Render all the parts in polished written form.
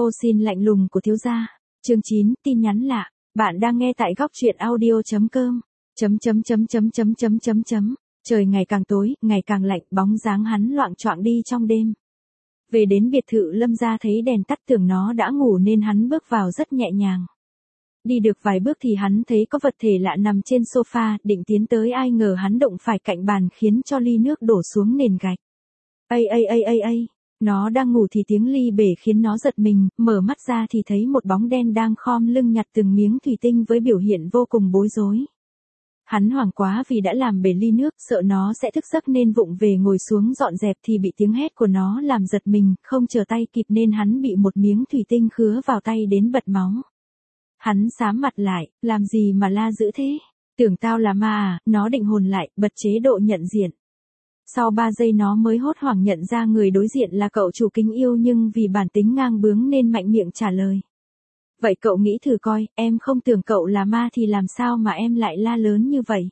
Ô xin lạnh lùng của thiếu gia. Chương 9, tin nhắn lạ. Bạn đang nghe tại góc truyện audio.com. Trời ngày càng tối, ngày càng lạnh, bóng dáng hắn loạng choạng đi trong đêm. Về đến biệt thự Lâm gia thấy đèn tắt tưởng nó đã ngủ nên hắn bước vào rất nhẹ nhàng. Đi được vài bước thì hắn thấy có vật thể lạ nằm trên sofa, định tiến tới ai ngờ hắn đụng phải cạnh bàn khiến cho ly nước đổ xuống nền gạch. Ây, nó đang ngủ thì tiếng ly bể khiến nó giật mình, mở mắt ra thì thấy một bóng đen đang khom lưng nhặt từng miếng thủy tinh với biểu hiện vô cùng bối rối. Hắn hoảng quá vì đã làm bể ly nước, sợ nó sẽ thức giấc nên vụng về ngồi xuống dọn dẹp thì bị tiếng hét của nó làm giật mình, không chờ tay kịp nên hắn bị một miếng thủy tinh khứa vào tay đến bật máu. Hắn xám mặt lại, làm gì mà la dữ thế? Tưởng tao là ma à? Nó định hồn lại, bật chế độ nhận diện. Sau 3 giây nó mới hốt hoảng nhận ra người đối diện là cậu chủ kính yêu, nhưng vì bản tính ngang bướng nên mạnh miệng trả lời. Vậy cậu nghĩ thử coi, em không tưởng cậu là ma thì làm sao mà em lại la lớn như vậy?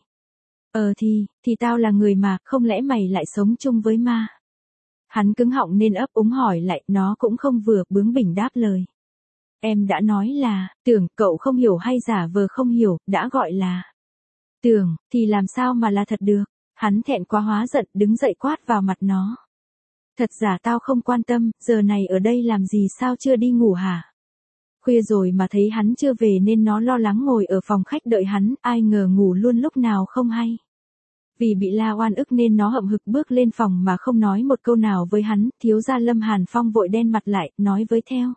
Thì tao là người mà, không lẽ mày lại sống chung với ma? Hắn cứng họng nên ấp úng hỏi lại, nó cũng không vừa, bướng bỉnh đáp lời. Em đã nói là, tưởng, cậu không hiểu hay giả vờ không hiểu, đã gọi là tưởng, thì làm sao mà là thật được? Hắn thẹn quá hóa giận, đứng dậy quát vào mặt nó. Thật giả tao không quan tâm, giờ này ở đây làm gì, sao chưa đi ngủ hả? Khuya rồi mà thấy hắn chưa về nên nó lo lắng ngồi ở phòng khách đợi hắn, ai ngờ ngủ luôn lúc nào không hay. Vì bị la oan ức nên nó hậm hực bước lên phòng mà không nói một câu nào với hắn. Thiếu gia Lâm Hàn Phong vội đen mặt lại, nói với theo.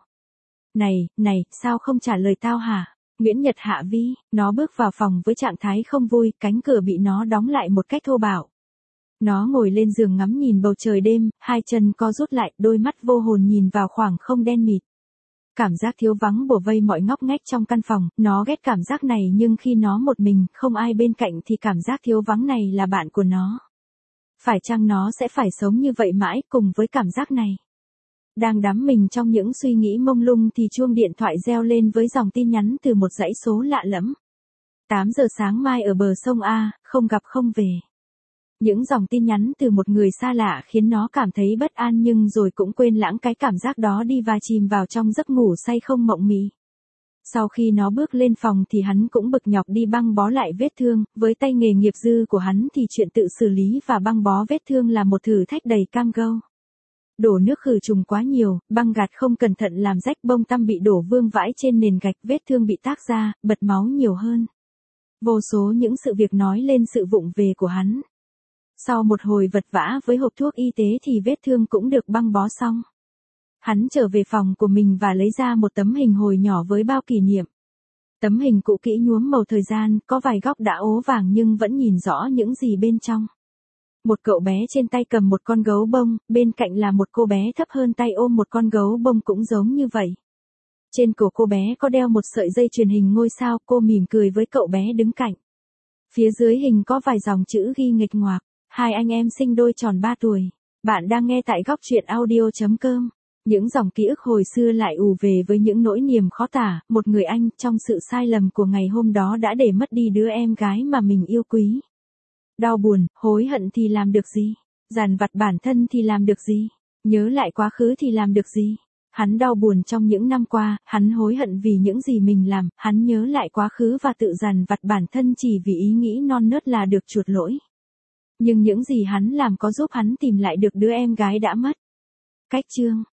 Này, sao không trả lời tao hả? Nguyễn Nhật hạ vi, nó bước vào phòng với trạng thái không vui, cánh cửa bị nó đóng lại một cách thô bạo. Nó ngồi lên giường ngắm nhìn bầu trời đêm, hai chân co rút lại, đôi mắt vô hồn nhìn vào khoảng không đen mịt. Cảm giác thiếu vắng bủa vây mọi ngóc ngách trong căn phòng, nó ghét cảm giác này nhưng khi nó một mình, không ai bên cạnh thì cảm giác thiếu vắng này là bạn của nó. Phải chăng nó sẽ phải sống như vậy mãi cùng với cảm giác này? Đang đắm mình trong những suy nghĩ mông lung thì chuông điện thoại reo lên với dòng tin nhắn từ một dãy số lạ lẫm. 8 giờ sáng mai ở bờ sông A, không gặp không về. Những dòng tin nhắn từ một người xa lạ khiến nó cảm thấy bất an nhưng rồi cũng quên lãng cái cảm giác đó đi và chìm vào trong giấc ngủ say không mộng mị. Sau khi nó bước lên phòng thì hắn cũng bực nhọc đi băng bó lại vết thương, với tay nghề nghiệp dư của hắn thì chuyện tự xử lý và băng bó vết thương là một thử thách đầy cam go. Đổ nước khử trùng quá nhiều, băng gạt không cẩn thận làm rách bông tăm bị đổ vương vãi trên nền gạch, vết thương bị tác ra, bật máu nhiều hơn. Vô số những sự việc nói lên sự vụng về của hắn. Sau một hồi vật vã với hộp thuốc y tế thì vết thương cũng được băng bó xong. Hắn trở về phòng của mình và lấy ra một tấm hình hồi nhỏ với bao kỷ niệm. Tấm hình cũ kỹ nhuốm màu thời gian, có vài góc đã ố vàng nhưng vẫn nhìn rõ những gì bên trong. Một cậu bé trên tay cầm một con gấu bông, bên cạnh là một cô bé thấp hơn tay ôm một con gấu bông cũng giống như vậy. Trên cổ cô bé có đeo một sợi dây chuyền hình ngôi sao, cô mỉm cười với cậu bé đứng cạnh. Phía dưới hình có vài dòng chữ ghi nghịch ngoạc, hai anh em sinh đôi tròn 3 tuổi. Bạn đang nghe tại góc truyện audio.com. Những dòng ký ức hồi xưa lại ùa về với những nỗi niềm khó tả, một người anh trong sự sai lầm của ngày hôm đó đã để mất đi đứa em gái mà mình yêu quý. Đau buồn, hối hận thì làm được gì? Dằn vặt bản thân thì làm được gì? Nhớ lại quá khứ thì làm được gì? Hắn đau buồn trong những năm qua, hắn hối hận vì những gì mình làm, hắn nhớ lại quá khứ và tự dằn vặt bản thân chỉ vì ý nghĩ non nớt là được chuộc lỗi. Nhưng những gì hắn làm có giúp hắn tìm lại được đứa em gái đã mất. Cách chương